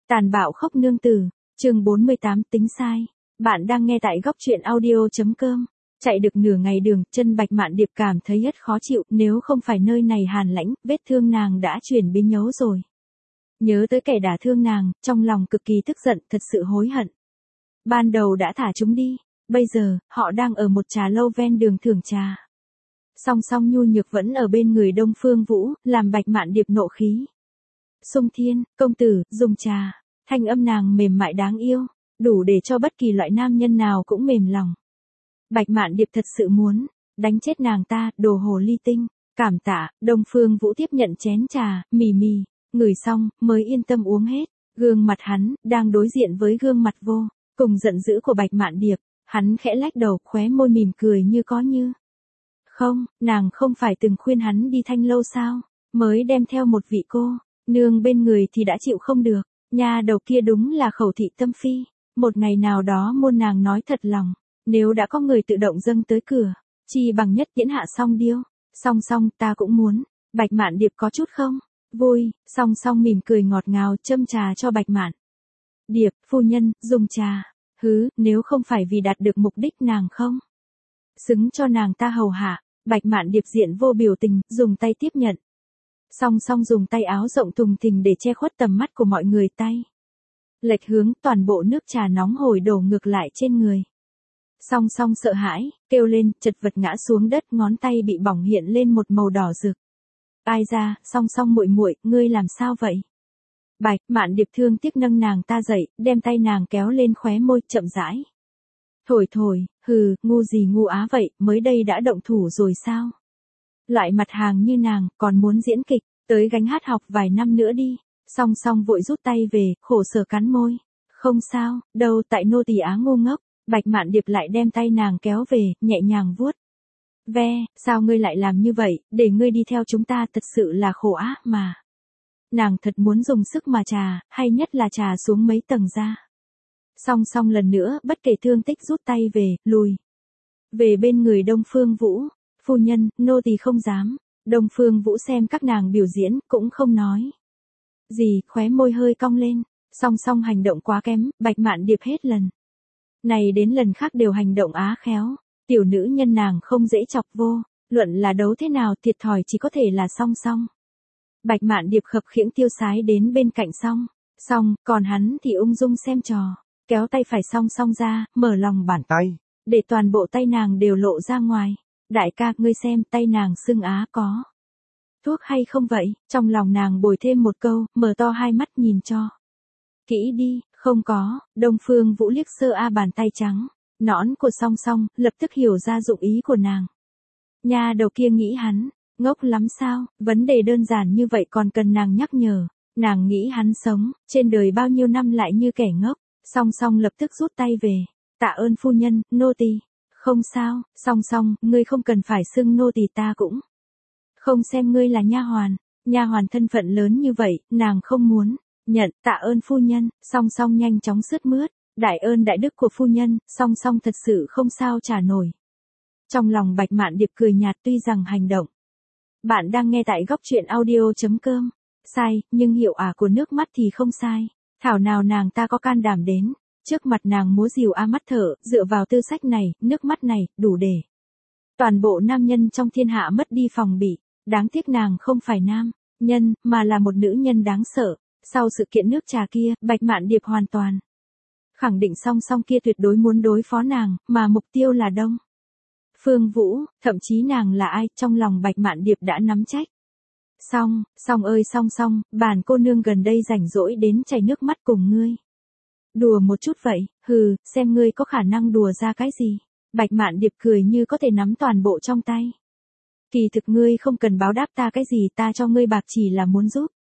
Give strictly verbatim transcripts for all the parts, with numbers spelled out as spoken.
Tàn bạo khóc nương tử, chương bốn mươi tám tính sai. Bạn đang nghe tại góc truyện audio.com. Chạy được nửa ngày đường, chân Bạch Mạn Điệp cảm thấy rất khó chịu, nếu không phải nơi này hàn lãnh, vết thương nàng đã chuyển biến nhấu rồi. Nhớ tới kẻ đả thương nàng, trong lòng cực kỳ tức giận, thật sự hối hận. Ban đầu đã thả chúng đi, bây giờ, họ đang ở một trà lâu ven đường thưởng trà. Song song nhu nhược vẫn ở bên người Đông Phương Vũ, làm Bạch Mạn Điệp nộ khí. Sung Thiên, công tử, dùng trà. Thanh âm nàng mềm mại đáng yêu, đủ để cho bất kỳ loại nam nhân nào cũng mềm lòng. Bạch Mạn Điệp thật sự muốn đánh chết nàng ta, đồ hồ ly tinh. Cảm tạ. Đông Phương Vũ tiếp nhận chén trà, mì mì, ngửi xong, mới yên tâm uống hết. Gương mặt hắn, đang đối diện với gương mặt vô cùng giận dữ của Bạch Mạn Điệp. Hắn khẽ lách đầu, khóe môi mỉm cười như có như không. Nàng không phải từng khuyên hắn đi Thanh Lâu sao, mới đem theo một vị cô nương bên người thì đã chịu không được. Nha đầu kia đúng là khẩu thị tâm phi, một ngày nào đó muôn nàng nói thật lòng, nếu đã có người tự động dâng tới cửa, chi bằng nhất tiễn hạ song điêu. Song song ta cũng muốn. Bạch Mạn Điệp có chút không vui, song song mỉm cười ngọt ngào châm trà cho Bạch Mạn Điệp. Phu nhân, dùng trà. Hứ, nếu không phải vì đạt được mục đích nàng không xứng cho nàng ta hầu hạ. Bạch Mạn Điệp diện vô biểu tình, dùng tay tiếp nhận. Song song dùng tay áo rộng thùng thình để che khuất tầm mắt của mọi người, tay lệch hướng, toàn bộ nước trà nóng hổi đổ ngược lại trên người. Song song sợ hãi, kêu lên, chật vật ngã xuống đất, ngón tay bị bỏng hiện lên một màu đỏ rực. Ai ra, song song muội muội, ngươi làm sao vậy? Bạch Mạn Điệp thương tiếc nâng nàng ta dậy, đem tay nàng kéo lên khóe môi, chậm rãi thổi thổi. Hừ, ngu gì ngu á vậy, mới đây đã động thủ rồi sao? Loại mặt hàng như nàng, còn muốn diễn kịch, tới gánh hát học vài năm nữa đi. Song song vội rút tay về, khổ sở cắn môi. Không sao, đâu, tại nô tỳ á ngu ngốc. Bạch Mạn Điệp lại đem tay nàng kéo về, nhẹ nhàng vuốt ve. Sao ngươi lại làm như vậy, để ngươi đi theo chúng ta thật sự là khổ ác mà. Nàng thật muốn dùng sức mà trà, hay nhất là trà xuống mấy tầng ra. Song song lần nữa, bất kể thương tích rút tay về, lùi về bên người Đông Phương Vũ. Phu nhân, nô tỳ không dám. Đông Phương Vũ xem các nàng biểu diễn, cũng không nói gì, khóe môi hơi cong lên. Song song hành động quá kém, Bạch Mạn Điệp hết lần này đến lần khác đều hành động á khéo. Tiểu nữ nhân nàng không dễ chọc vô, luận là đấu thế nào thiệt thòi chỉ có thể là song song. Bạch Mạn Điệp khập khiễng tiêu sái đến bên cạnh song song, còn hắn thì ung dung xem trò, kéo tay phải song song ra, mở lòng bàn tay, để toàn bộ tay nàng đều lộ ra ngoài. Đại ca, ngươi xem, tay nàng sưng á, có thuốc hay không vậy? Trong lòng nàng bồi thêm một câu, mở to hai mắt nhìn cho kỹ đi. Không có. Đông Phương Vũ liếc sơ a bàn tay trắng nõn của song song, lập tức hiểu ra dụng ý của nàng. Nha đầu kia nghĩ hắn ngốc lắm sao? Vấn đề đơn giản như vậy còn cần nàng nhắc nhở. Nàng nghĩ hắn sống trên đời bao nhiêu năm lại như kẻ ngốc. Song song lập tức rút tay về. Tạ ơn phu nhân, nô tỳ không sao. Song song, ngươi không cần phải xưng nô tỳ, ta cũng không xem ngươi là nha hoàn. Nha hoàn thân phận lớn như vậy, nàng không muốn nhận. Tạ ơn phu nhân. Song song nhanh chóng sướt mướt. Đại ơn đại đức của phu nhân. Song song thật sự không sao trả nổi. Trong lòng Bạch Mạn Điệp cười nhạt, tuy rằng hành động. Bạn đang nghe tại góc truyện audio.com. Sai, nhưng hiệu ả của nước mắt thì không sai. Thảo nào nàng ta có can đảm đến trước mặt nàng múa rìu a mắt thở. Dựa vào tư sách này, nước mắt này, đủ để toàn bộ nam nhân trong thiên hạ mất đi phòng bị. Đáng tiếc nàng không phải nam nhân, mà là một nữ nhân đáng sợ. Sau sự kiện nước trà kia, Bạch Mạn Điệp hoàn toàn khẳng định song song kia tuyệt đối muốn đối phó nàng, mà mục tiêu là Đông Phương Vũ. Thậm chí nàng là ai, trong lòng Bạch Mạn Điệp đã nắm trách. Song, song ơi song song, bản cô nương gần đây rảnh rỗi đến chảy nước mắt cùng ngươi đùa một chút vậy. Hừ, xem ngươi có khả năng đùa ra cái gì. Bạch Mạn Điệp cười như có thể nắm toàn bộ trong tay. Kỳ thực ngươi không cần báo đáp ta cái gì, ta cho ngươi bạc chỉ là muốn giúp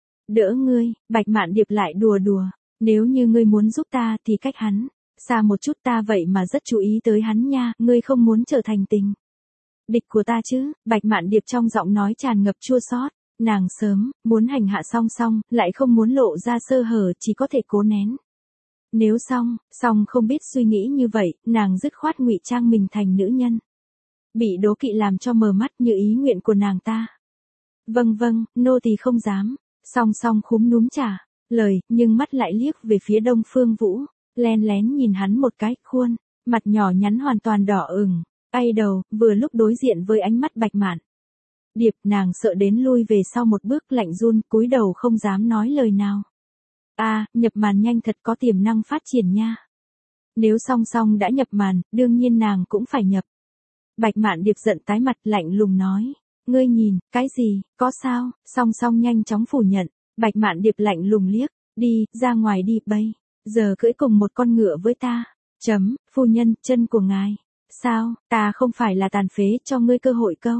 đỡ ngươi. Bạch Mạn Điệp lại đùa đùa. Nếu như ngươi muốn giúp ta thì cách hắn xa một chút, ta vậy mà rất chú ý tới hắn nha. Ngươi không muốn trở thành tình địch của ta chứ? Bạch Mạn Điệp trong giọng nói tràn ngập chua xót. Nàng sớm muốn hành hạ song song, lại không muốn lộ ra sơ hở, chỉ có thể cố nén. Nếu song song không biết suy nghĩ như vậy, nàng dứt khoát ngụy trang mình thành nữ nhân bị đố kỵ làm cho mờ mắt như ý nguyện của nàng ta. Vâng vâng, nô tỳ không dám. Song song khúm núm trả lời, nhưng mắt lại liếc về phía Đông Phương Vũ, len lén nhìn hắn một cái, khuôn mặt nhỏ nhắn hoàn toàn đỏ ửng, ai đầu, vừa lúc đối diện với ánh mắt Bạch Mạn Điệp, nàng sợ đến lui về sau một bước, lạnh run, cúi đầu không dám nói lời nào. A, à, nhập màn nhanh thật, có tiềm năng phát triển nha. Nếu song song đã nhập màn, đương nhiên nàng cũng phải nhập. Bạch Mạn Điệp giận tái mặt, lạnh lùng nói, ngươi nhìn, cái gì, có sao? Song song nhanh chóng phủ nhận. Bạch Mạn Điệp lạnh lùng liếc, đi, ra ngoài đi, bây giờ cưỡi cùng một con ngựa với ta. Chấm, phu nhân, chân của ngài. Sao, ta không phải là tàn phế, cho ngươi cơ hội câu.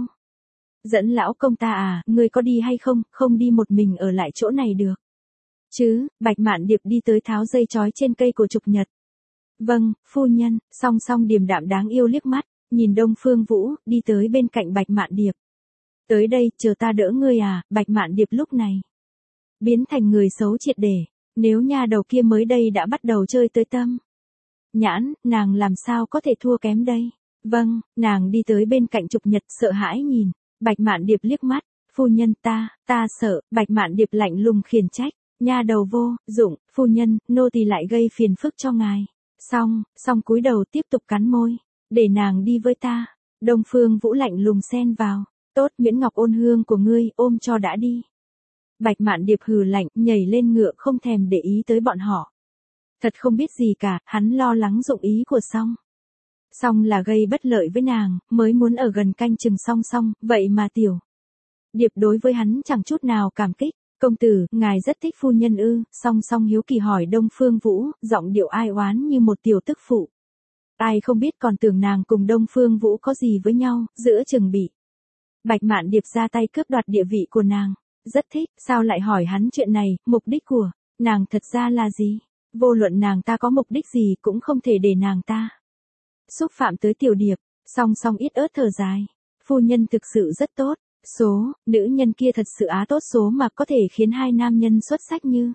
Dẫn lão công ta à, ngươi có đi hay không, không đi một mình ở lại chỗ này được. Chứ, Bạch Mạn Điệp đi tới tháo dây trói trên cây của Trục Nhật. Vâng, phu nhân, song song điềm đạm đáng yêu liếc mắt, nhìn Đông Phương Vũ, đi tới bên cạnh Bạch Mạn Điệp. Tới đây, chờ ta đỡ ngươi à, Bạch Mạn Điệp lúc này biến thành người xấu triệt để, nếu nha đầu kia mới đây đã bắt đầu chơi tới tâm nhãn, nàng làm sao có thể thua kém đây. Vâng, nàng đi tới bên cạnh Trục Nhật, sợ hãi nhìn Bạch Mạn Điệp liếc mắt, phu nhân ta, ta sợ. Bạch Mạn Điệp lạnh lùng khiển trách, nha đầu vô dụng, phu nhân, nô tỳ lại gây phiền phức cho ngài. Xong, xong cúi đầu tiếp tục cắn môi, để nàng đi với ta. Đông Phương Vũ lạnh lùng xen vào, tốt, Nguyễn Ngọc ôn hương của ngươi, ôm cho đã đi. Bạch Mạn Điệp hừ lạnh, nhảy lên ngựa không thèm để ý tới bọn họ. Thật không biết gì cả, hắn lo lắng dụng ý của Song. Song là gây bất lợi với nàng, mới muốn ở gần canh chừng Song Song, vậy mà tiểu Điệp đối với hắn chẳng chút nào cảm kích. Công tử, ngài rất thích phu nhân ư? Song Song hiếu kỳ hỏi Đông Phương Vũ, giọng điệu ai oán như một tiểu tức phụ. Ai không biết còn tưởng nàng cùng Đông Phương Vũ có gì với nhau, giữa chừng bị Bạch Mạn Điệp ra tay cướp đoạt địa vị của nàng. Rất thích, sao lại hỏi hắn chuyện này, mục đích của nàng thật ra là gì? Vô luận nàng ta có mục đích gì cũng không thể để nàng ta xúc phạm tới tiểu Điệp. Song Song ít ớt thở dài, phu nhân thực sự rất tốt, số, nữ nhân kia thật sự á tốt số mà có thể khiến hai nam nhân xuất sắc như.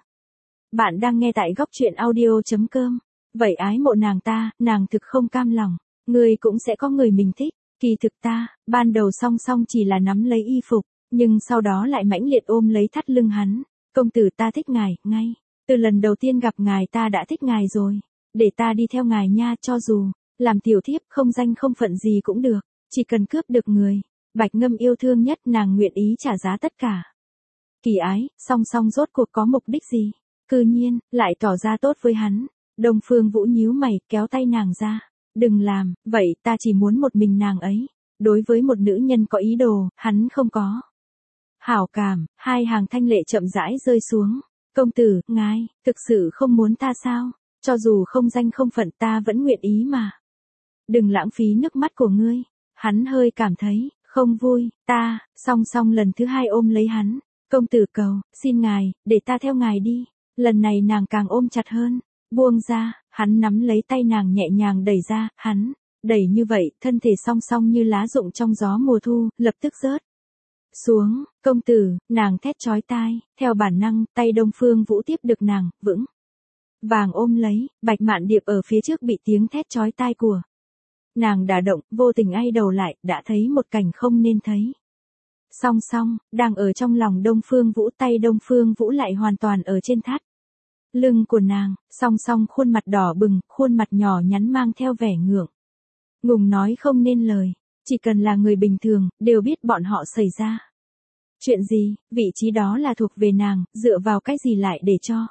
Bạn đang nghe tại góc truyện audio chấm com. Vậy ái mộ nàng ta, nàng thực không cam lòng, người cũng sẽ có người mình thích. Kỳ thực ta, ban đầu Song Song chỉ là nắm lấy y phục, nhưng sau đó lại mãnh liệt ôm lấy thắt lưng hắn. Công tử, ta thích ngài, ngay từ lần đầu tiên gặp ngài ta đã thích ngài rồi. Để ta đi theo ngài nha, cho dù làm tiểu thiếp không danh không phận gì cũng được, chỉ cần cướp được người Bạch Ngâm yêu thương nhất, nàng nguyện ý trả giá tất cả. Kỳ ái, Song Song rốt cuộc có mục đích gì? Cư nhiên, lại tỏ ra tốt với hắn. Đông Phương Vũ nhíu mày, kéo tay nàng ra. Đừng làm, vậy, ta chỉ muốn một mình nàng ấy. Đối với một nữ nhân có ý đồ, hắn không có hảo cảm. Hai hàng thanh lệ chậm rãi rơi xuống. Công tử, ngài, thực sự không muốn ta sao? Cho dù không danh không phận ta vẫn nguyện ý mà. Đừng lãng phí nước mắt của ngươi. Hắn hơi cảm thấy không vui. Ta, Song Song lần thứ hai ôm lấy hắn. Công tử cầu, xin ngài, để ta theo ngài đi. Lần này nàng càng ôm chặt hơn. Buông ra, hắn nắm lấy tay nàng nhẹ nhàng đẩy ra, hắn đẩy như vậy, thân thể Song Song như lá rụng trong gió mùa thu, lập tức rớt xuống. Công tử, nàng thét chói tai, theo bản năng, tay Đông Phương Vũ tiếp được nàng, vững vàng ôm lấy. Bạch Mạn Điệp ở phía trước bị tiếng thét chói tai của nàng đả động, vô tình ai đầu lại, đã thấy một cảnh không nên thấy. Song Song đang ở trong lòng Đông Phương Vũ, tay Đông Phương Vũ lại hoàn toàn ở trên thắt lưng của nàng. Song Song khuôn mặt đỏ bừng, khuôn mặt nhỏ nhắn mang theo vẻ ngượng ngùng nói không nên lời. Chỉ cần là người bình thường, đều biết bọn họ xảy ra chuyện gì, vị trí đó là thuộc về nàng, dựa vào cái gì lại để cho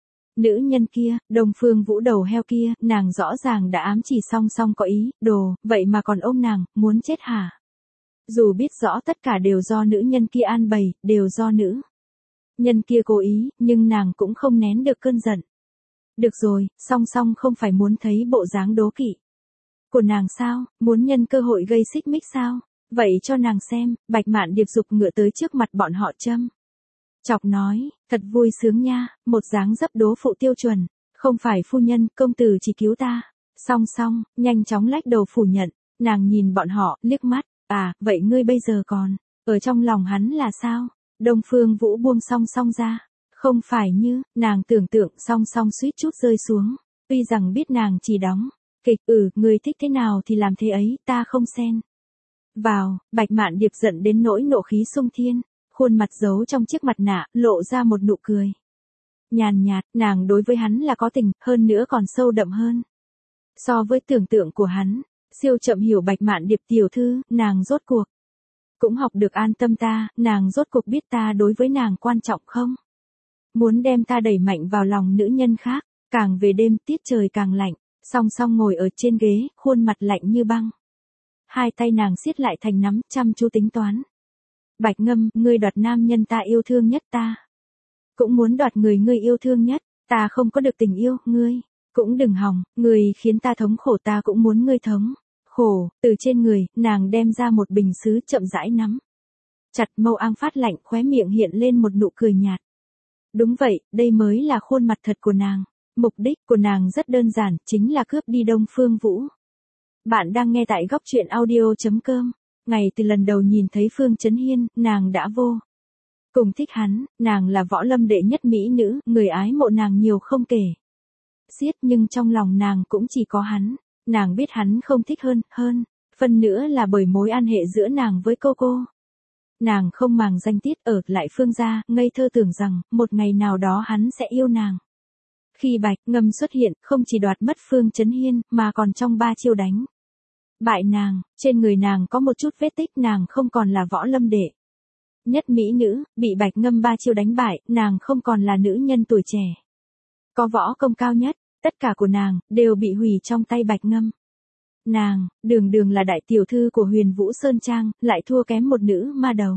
nữ nhân kia, Đông Phương Vũ đầu heo kia, nàng rõ ràng đã ám chỉ Song Song có ý đồ, vậy mà còn ôm nàng, muốn chết hả? Dù biết rõ tất cả đều do nữ nhân kia an bày, đều do nữ nhân kia cố ý, nhưng nàng cũng không nén được cơn giận. Được rồi, Song Song không phải muốn thấy bộ dáng đố kỵ của nàng sao, muốn nhân cơ hội gây xích mích sao? Vậy cho nàng xem. Bạch Mạn Điệp giục ngựa tới trước mặt bọn họ châm chọc nói, thật vui sướng nha, một dáng dấp đố phụ tiêu chuẩn. Không phải phu nhân, công tử chỉ cứu ta. Song Song nhanh chóng lách đầu phủ nhận. Nàng nhìn bọn họ, liếc mắt, à, vậy ngươi bây giờ còn ở trong lòng hắn là sao? Đông Phương Vũ buông Song Song ra. Không phải như nàng tưởng tượng. Song Song suýt chút rơi xuống. Tuy rằng biết nàng chỉ đóng kịch, ừ, người thích thế nào thì làm thế ấy, ta không xen vào. Bạch Mạn Điệp giận đến nỗi nộ khí xung thiên, khuôn mặt giấu trong chiếc mặt nạ, lộ ra một nụ cười Nhàn nhạt, nàng đối với hắn là có tình, hơn nữa còn sâu đậm hơn. So với tưởng tượng của hắn, siêu chậm hiểu Bạch Mạn Điệp tiểu thư, nàng rốt cuộc cũng học được an tâm ta, nàng rốt cuộc biết ta đối với nàng quan trọng không? Muốn đem ta đẩy mạnh vào lòng nữ nhân khác, càng về đêm tiết trời càng lạnh, song song ngồi ở trên ghế, khuôn mặt lạnh như băng. Hai tay nàng siết lại thành nắm, chăm chú tính toán. Bạch Ngâm, ngươi đoạt nam nhân ta yêu thương nhất ta. Cũng muốn đoạt người ngươi yêu thương nhất, ta không có được tình yêu, ngươi cũng đừng hòng, ngươi khiến ta thống khổ ta cũng muốn ngươi thống. Khổ, từ trên người, nàng đem ra một bình sứ chậm rãi nắm. Chặt mâu ang phát lạnh, khóe miệng hiện lên một nụ cười nhạt. Đúng vậy, đây mới là khuôn mặt thật của nàng. Mục đích của nàng rất đơn giản, chính là cướp đi Đông Phương Vũ. Bạn đang nghe tại góc truyện audio.com. Ngày từ lần đầu nhìn thấy Phương Chấn Hiên, nàng đã vô cùng thích hắn, nàng là võ lâm đệ nhất mỹ nữ, người ái mộ nàng nhiều không kể xiết, nhưng trong lòng nàng cũng chỉ có hắn. Nàng biết hắn không thích hơn, hơn, phần nữa là bởi mối an hệ giữa nàng với cô cô. Nàng không màng danh tiết ở lại Phương gia, ngây thơ tưởng rằng, một ngày nào đó hắn sẽ yêu nàng. Khi Bạch Ngâm xuất hiện, không chỉ đoạt mất Phương Chấn Hiên, mà còn trong ba chiêu đánh bại nàng, trên người nàng có một chút vết tích, nàng không còn là võ lâm đệ nhất mỹ nữ, bị Bạch Ngâm ba chiêu đánh bại, nàng không còn là nữ nhân tuổi trẻ có võ công cao nhất. Tất cả của nàng, đều bị hủy trong tay Bạch Ngâm. Nàng, đường đường là đại tiểu thư của Huyền Vũ Sơn Trang, lại thua kém một nữ ma đầu.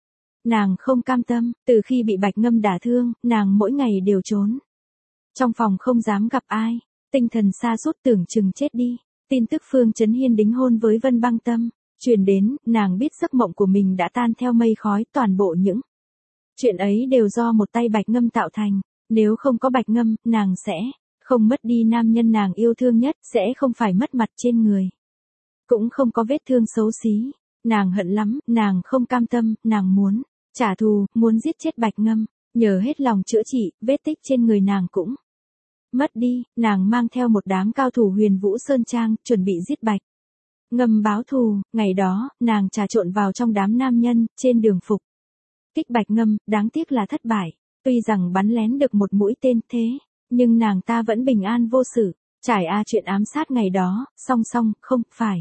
Nàng không cam tâm, từ khi bị Bạch Ngâm đả thương, nàng mỗi ngày đều trốn. Trong phòng không dám gặp ai, tinh thần sa sút tưởng chừng chết đi. Tin tức Phương Chấn Hiên đính hôn với Vân Băng Tâm truyền đến, nàng biết giấc mộng của mình đã tan theo mây khói, toàn bộ những chuyện ấy đều do một tay Bạch Ngâm tạo thành. Nếu không có Bạch Ngâm, nàng sẽ không mất đi nam nhân nàng yêu thương nhất, sẽ không phải mất mặt trên người. Cũng không có vết thương xấu xí. Nàng hận lắm, nàng không cam tâm, nàng muốn trả thù, muốn giết chết Bạch Ngâm. Nhờ hết lòng chữa trị, vết tích trên người nàng cũng mất đi. Nàng mang theo một đám cao thủ Huyền Vũ Sơn Trang, chuẩn bị giết Bạch Ngâm báo thù. Ngày đó, nàng trà trộn vào trong đám nam nhân, trên đường phục kích Bạch Ngâm, đáng tiếc là thất bại. Tuy rằng bắn lén được một mũi tên thế, nhưng nàng ta vẫn bình an vô sự. Trải a chuyện ám sát ngày đó, song song, không phải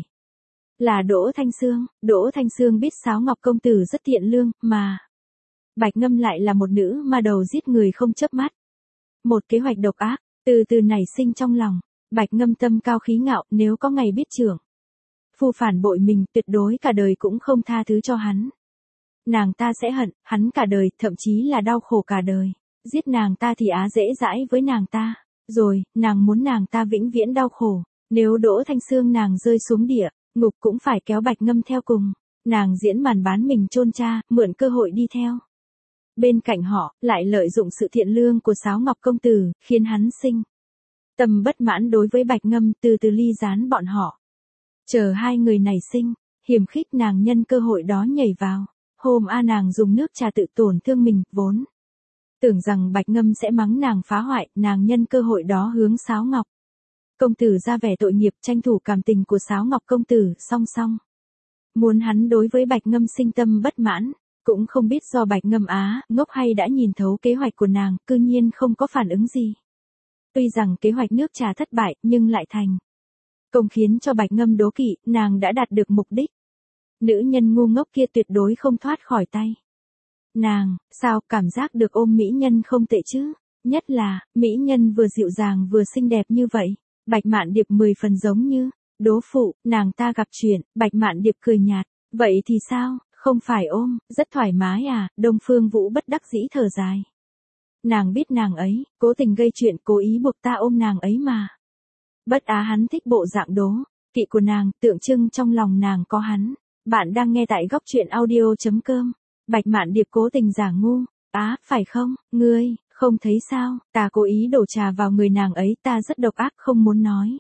là Đỗ Thanh Sương. Đỗ Thanh Sương biết Sáo Ngọc công tử rất thiện lương, mà Bạch Ngâm lại là một nữ ma đầu giết người không chớp mắt. Một kế hoạch độc ác, từ từ nảy sinh trong lòng. Bạch Ngâm tâm cao khí ngạo, nếu có ngày biết trưởng phu phản bội mình, tuyệt đối cả đời cũng không tha thứ cho hắn. Nàng ta sẽ hận hắn cả đời, thậm chí là đau khổ cả đời. Giết nàng ta thì á dễ dãi với nàng ta. Rồi, nàng muốn nàng ta vĩnh viễn đau khổ. Nếu Đỗ Thanh Sương nàng rơi xuống địa ngục cũng phải kéo Bạch Ngâm theo cùng. Nàng diễn màn bán mình chôn cha, mượn cơ hội đi theo. Bên cạnh họ, lại lợi dụng sự thiện lương của Sáo Ngọc công tử, khiến hắn sinh tâm bất mãn đối với Bạch Ngâm, từ từ ly gián bọn họ. Chờ hai người này sinh hiểm khích, nàng nhân cơ hội đó nhảy vào. Hôm a nàng dùng nước trà tự tổn thương mình, vốn tưởng rằng Bạch Ngâm sẽ mắng nàng phá hoại, nàng nhân cơ hội đó hướng Sáo Ngọc công tử ra vẻ tội nghiệp, tranh thủ cảm tình của Sáo Ngọc công tử, song song muốn hắn đối với Bạch Ngâm sinh tâm bất mãn. Cũng không biết do Bạch Ngâm á ngốc hay đã nhìn thấu kế hoạch của nàng, cư nhiên không có phản ứng gì. Tuy rằng kế hoạch nước trà thất bại, nhưng lại thành công khiến cho Bạch Ngâm đố kỵ, nàng đã đạt được mục đích. Nữ nhân ngu ngốc kia tuyệt đối không thoát khỏi tay nàng. Sao, cảm giác được ôm mỹ nhân không tệ chứ? Nhất là, mỹ nhân vừa dịu dàng vừa xinh đẹp như vậy. Bạch Mạn Điệp mười phần giống như đố phụ, nàng ta gặp chuyện. Bạch Mạn Điệp cười nhạt, vậy thì sao, không phải ôm, rất thoải mái à? Đông Phương Vũ bất đắc dĩ thở dài. Nàng biết nàng ấy cố tình gây chuyện, cố ý buộc ta ôm nàng ấy mà. Bất á hắn thích bộ dạng đố kỵ của nàng, tượng trưng trong lòng nàng có hắn. Bạn đang nghe tại góc truyện audio.com. Bạch Mạn Điệp cố tình giả ngu. Á, phải không, ngươi không thấy sao, ta cố ý đổ trà vào người nàng ấy, ta rất độc ác, không muốn nói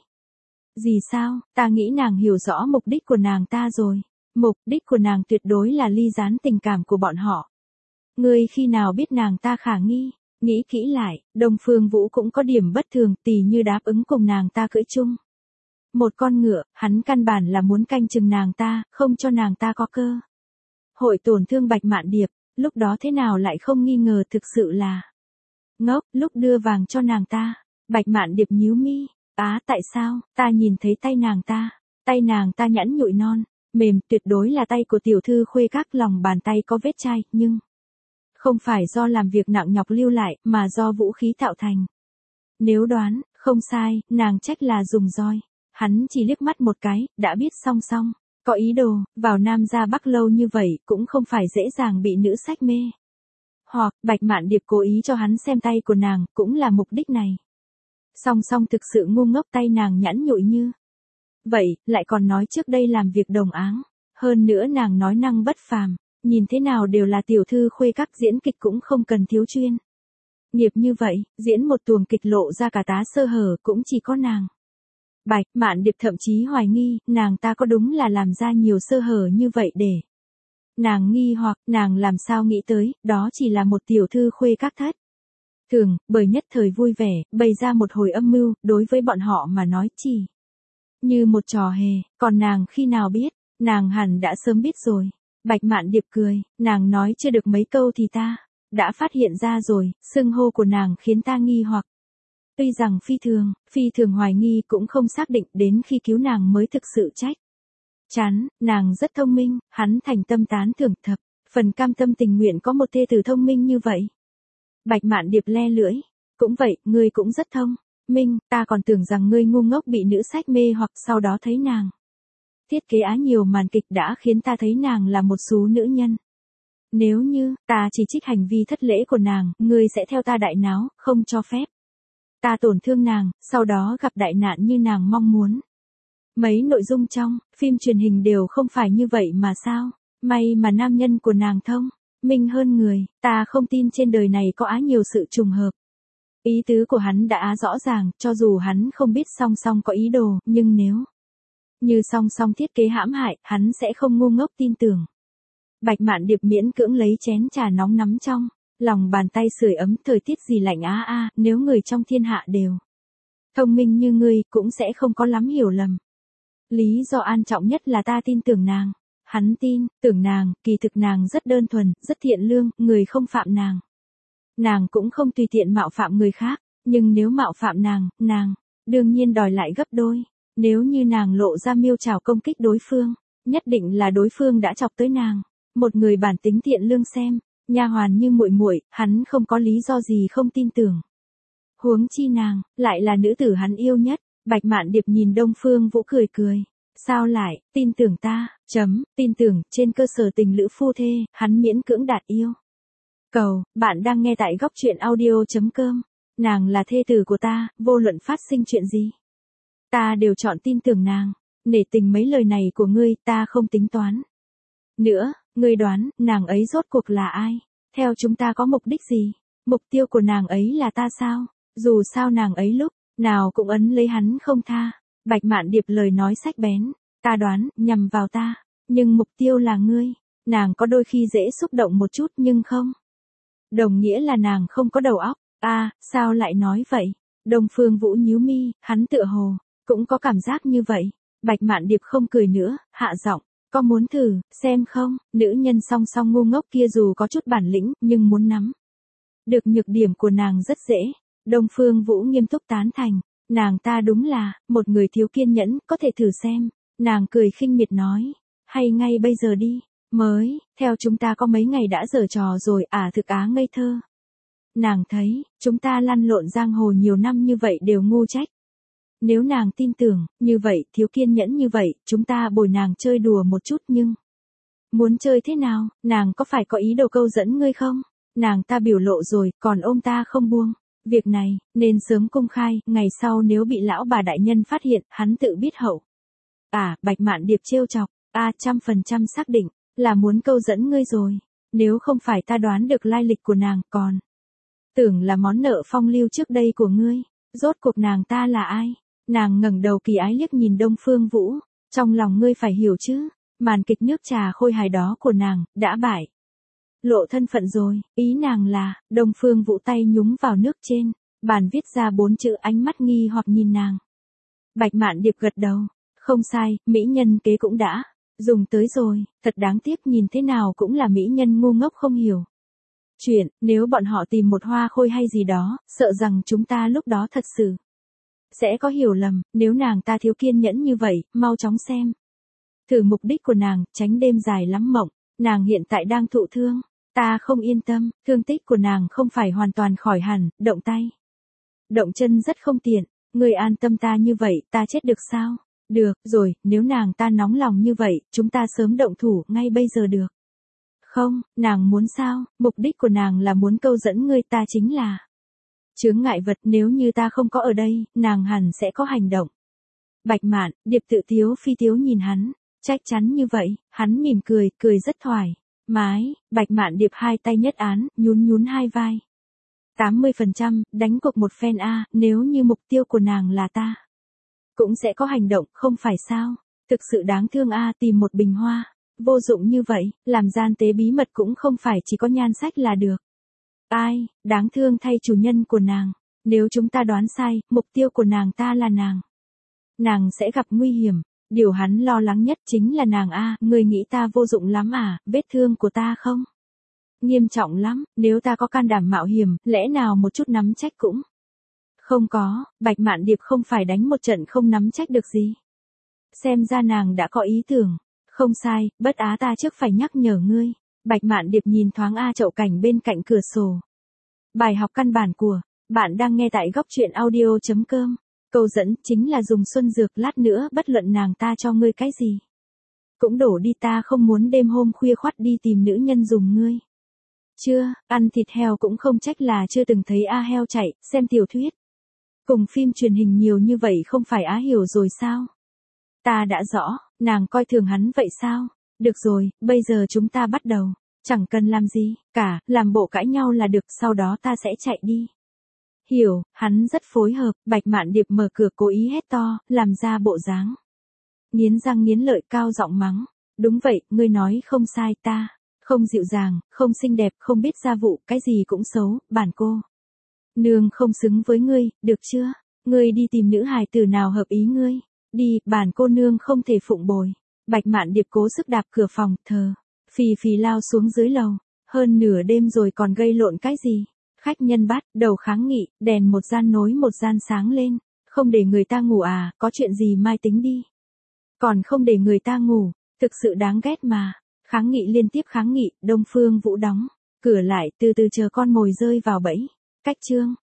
gì sao, ta nghĩ nàng hiểu rõ mục đích của nàng ta rồi. Mục đích của nàng tuyệt đối là ly gián tình cảm của bọn họ. Ngươi khi nào biết nàng ta khả nghi? Nghĩ kỹ lại, Đông Phương Vũ cũng có điểm bất thường, tỉ như đáp ứng cùng nàng ta cưỡi chung một con ngựa, hắn căn bản là muốn canh chừng nàng ta, không cho nàng ta có cơ hội tổn thương Bạch Mạn Điệp. Lúc đó thế nào lại không nghi ngờ thực sự là Ngốc, lúc đưa vàng cho nàng ta. Bạch Mạn Điệp nhíu mi. Á tại sao, ta nhìn thấy tay nàng ta. Tay nàng ta nhẵn nhụi non, mềm, tuyệt đối là tay của tiểu thư khuê các, lòng bàn tay có vết chai, nhưng không phải do làm việc nặng nhọc lưu lại, mà do vũ khí tạo thành. Nếu đoán, không sai, nàng trách là dùng roi. Hắn chỉ liếc mắt một cái, đã biết song song, có ý đồ, vào Nam ra Bắc lâu như vậy, cũng không phải dễ dàng bị nữ sách mê. Hoặc, Bạch Mạn Điệp cố ý cho hắn xem tay của nàng, cũng là mục đích này. Song song thực sự ngu ngốc, tay nàng nhẵn nhụi như vậy, lại còn nói trước đây làm việc đồng áng. Hơn nữa nàng nói năng bất phàm, nhìn thế nào đều là tiểu thư khuê các, diễn kịch cũng không cần thiếu chuyên nghiệp như vậy, diễn một tuồng kịch lộ ra cả tá sơ hở cũng chỉ có nàng. Bạch Mạn Điệp thậm chí hoài nghi, nàng ta có đúng là làm ra nhiều sơ hở như vậy để nàng nghi, hoặc nàng làm sao nghĩ tới, đó chỉ là một tiểu thư khuê các thất thường, bởi nhất thời vui vẻ, bày ra một hồi âm mưu, đối với bọn họ mà nói chỉ như một trò hề, còn nàng khi nào biết, nàng hẳn đã sớm biết rồi. Bạch Mạn Điệp cười, nàng nói chưa được mấy câu thì ta đã phát hiện ra rồi, xưng hô của nàng khiến ta nghi hoặc. Tuy rằng phi thường, phi thường hoài nghi cũng không xác định, đến khi cứu nàng mới thực sự trách. Chán, nàng rất thông minh, hắn thành tâm tán thưởng, thập phần cam tâm tình nguyện có một thê tử thông minh như vậy. Bạch Mạn Điệp le lưỡi, cũng vậy, ngươi cũng rất thông minh, ta còn tưởng rằng ngươi ngu ngốc bị nữ sách mê, hoặc sau đó thấy nàng thiết kế á nhiều màn kịch đã khiến ta thấy nàng là một số nữ nhân. Nếu như ta chỉ trích hành vi thất lễ của nàng, ngươi sẽ theo ta đại náo, không cho phép ta tổn thương nàng, sau đó gặp đại nạn như nàng mong muốn. Mấy nội dung trong phim truyền hình đều không phải như vậy mà sao? May mà nam nhân của nàng thông minh hơn người, ta không tin trên đời này có á nhiều sự trùng hợp. Ý tứ của hắn đã á rõ ràng, cho dù hắn không biết song song có ý đồ, nhưng nếu như song song thiết kế hãm hại, hắn sẽ không ngu ngốc tin tưởng. Bạch Mạn Điệp miễn cưỡng lấy chén trà nóng nắm trong lòng bàn tay sưởi ấm, thời tiết gì lạnh á a, nếu người trong thiên hạ đều thông minh như ngươi, cũng sẽ không có lắm hiểu lầm. Lý do an trọng nhất là ta tin tưởng nàng. Hắn tin tưởng nàng, kỳ thực nàng rất đơn thuần, rất thiện lương, người không phạm nàng. Nàng cũng không tùy tiện mạo phạm người khác, nhưng nếu mạo phạm nàng, nàng đương nhiên đòi lại gấp đôi. Nếu như nàng lộ ra miêu trào công kích đối phương, nhất định là đối phương đã chọc tới nàng. Một người bản tính thiện lương xem, nha hoàn như muội muội, hắn không có lý do gì không tin tưởng. Huống chi nàng lại là nữ tử hắn yêu nhất. Bạch Mạn Điệp nhìn Đông Phương Vũ cười cười. Sao lại, tin tưởng ta, chấm, tin tưởng, trên cơ sở tình lữ phu thê, hắn miễn cưỡng đạt yêu cầu. Bạn đang nghe tại góc truyện audio chấm com. Nàng là thê tử của ta, vô luận phát sinh chuyện gì, ta đều chọn tin tưởng nàng. Nể tình mấy lời này của ngươi, ta không tính toán nữa. Ngươi đoán, nàng ấy rốt cuộc là ai? Theo chúng ta có mục đích gì? Mục tiêu của nàng ấy là ta sao? Dù sao nàng ấy lúc nào cũng ấn lấy hắn không tha. Bạch Mạn Điệp lời nói sắc bén, ta đoán, nhằm vào ta, nhưng mục tiêu là ngươi. Nàng có đôi khi dễ xúc động một chút nhưng không đồng nghĩa là nàng không có đầu óc. A, à, sao lại nói vậy? Đông Phương Vũ nhíu mi, hắn tựa hồ cũng có cảm giác như vậy. Bạch Mạn Điệp không cười nữa, hạ giọng, có muốn thử xem không? Nữ nhân song song ngu ngốc kia dù có chút bản lĩnh, nhưng muốn nắm được nhược điểm của nàng rất dễ. Đông Phương Vũ nghiêm túc tán thành, nàng ta đúng là một người thiếu kiên nhẫn, có thể thử xem. Nàng cười khinh miệt nói, hay ngay bây giờ đi, mới, theo chúng ta có mấy ngày đã giở trò rồi, à thực á ngây thơ. Nàng thấy, chúng ta lăn lộn giang hồ nhiều năm như vậy đều ngu trách. Nếu nàng tin tưởng, như vậy, thiếu kiên nhẫn như vậy, chúng ta bồi nàng chơi đùa một chút nhưng muốn chơi thế nào, nàng có phải có ý đồ câu dẫn ngươi không? Nàng ta biểu lộ rồi, còn ôm ta không buông. Việc này, nên sớm công khai, ngày sau nếu bị lão bà đại nhân phát hiện, hắn tự biết hậu. À, Bạch Mạn Điệp trêu chọc, a trăm phần trăm xác định, là muốn câu dẫn ngươi rồi. Nếu không phải ta đoán được lai lịch của nàng, còn tưởng là món nợ phong lưu trước đây của ngươi. Rốt cuộc nàng ta là ai? Nàng ngẩng đầu kỳ ái liếc nhìn Đông Phương Vũ, trong lòng ngươi phải hiểu chứ, màn kịch nước trà khôi hài đó của nàng, đã bại lộ thân phận rồi. Ý nàng là, Đông Phương Vũ tay nhúng vào nước trên bàn viết ra bốn chữ, ánh mắt nghi hoặc nhìn nàng. Bạch Mạn Điệp gật đầu, không sai, mỹ nhân kế cũng đã dùng tới rồi, thật đáng tiếc, nhìn thế nào cũng là mỹ nhân ngu ngốc không hiểu. Chuyện, nếu bọn họ tìm một hoa khôi hay gì đó, sợ rằng chúng ta lúc đó thật sự sẽ có hiểu lầm, nếu nàng ta thiếu kiên nhẫn như vậy, mau chóng xem. Thử mục đích của nàng, tránh đêm dài lắm mộng, nàng hiện tại đang thụ thương, ta không yên tâm, thương tích của nàng không phải hoàn toàn khỏi hẳn, động tay, động chân rất không tiện, ngươi an tâm ta như vậy, ta chết được sao? Được, rồi, nếu nàng ta nóng lòng như vậy, chúng ta sớm động thủ, ngay bây giờ được. Không, nàng muốn sao, mục đích của nàng là muốn câu dẫn ngươi, ta chính là chướng ngại vật, nếu như ta không có ở đây, nàng hẳn sẽ có hành động. Bạch Mạn, Điệp tự tiếu phi tiếu nhìn hắn, chắc chắn như vậy, hắn mỉm cười, cười rất thoải mái, Bạch Mạn Điệp hai tay nhất án, nhún nhún hai vai. tám mươi phần trăm, đánh cuộc một phen a, nếu như mục tiêu của nàng là ta, cũng sẽ có hành động, không phải sao? Thực sự đáng thương a, tìm một bình hoa, vô dụng như vậy, làm gian tế bí mật cũng không phải chỉ có nhan sắc là được. Ai, đáng thương thay chủ nhân của nàng, nếu chúng ta đoán sai, mục tiêu của nàng ta là nàng. Nàng sẽ gặp nguy hiểm, điều hắn lo lắng nhất chính là nàng a, người nghĩ ta vô dụng lắm à, vết thương của ta không? Nghiêm trọng lắm, nếu ta có can đảm mạo hiểm, lẽ nào một chút nắm trách cũng không có, Bạch Mạn Điệp không phải đánh một trận không nắm trách được gì. Xem ra nàng đã có ý tưởng, không sai, Bất Á ta trước phải nhắc nhở ngươi. Bạch Mạn Điệp nhìn thoáng A Chậu Cảnh bên cạnh cửa sổ. Bài học căn bản của bạn đang nghe tại góc truyện audio chấm com. Câu dẫn chính là dùng xuân dược, lát nữa bất luận nàng ta cho ngươi cái gì cũng đổ đi, ta không muốn đêm hôm khuya khoắt đi tìm nữ nhân dùng ngươi. Chưa, ăn thịt heo cũng không trách là chưa từng thấy A heo chạy, xem tiểu thuyết cùng phim truyền hình nhiều như vậy không phải Á hiểu rồi sao? Ta đã rõ, nàng coi thường hắn vậy sao? Được rồi, bây giờ chúng ta bắt đầu. Chẳng cần làm gì cả, làm bộ cãi nhau là được, sau đó ta sẽ chạy đi. Hiểu, hắn rất phối hợp, Bạch Mạn Điệp mở cửa cố ý hét to, làm ra bộ dáng nghiến răng nghiến lợi, cao giọng mắng. Đúng vậy, ngươi nói không sai, ta không dịu dàng, không xinh đẹp, không biết gia vụ, cái gì cũng xấu, bản cô nương không xứng với ngươi, được chưa? Ngươi đi tìm nữ hài tử nào hợp ý ngươi. Đi, bản cô nương không thể phụng bồi. Bạch Mạn Điệp cố sức đạp cửa phòng, thờ phì phì lao xuống dưới lầu. Hơn nửa đêm rồi còn gây lộn cái gì? Khách nhân bắt đầu kháng nghị, đèn một gian nối một gian sáng lên. Không để người ta ngủ à, có chuyện gì mai tính đi. Còn không để người ta ngủ, thực sự đáng ghét mà. Kháng nghị liên tiếp kháng nghị, Đông Phương Vũ đóng cửa lại, từ từ chờ con mồi rơi vào bẫy. Cách chương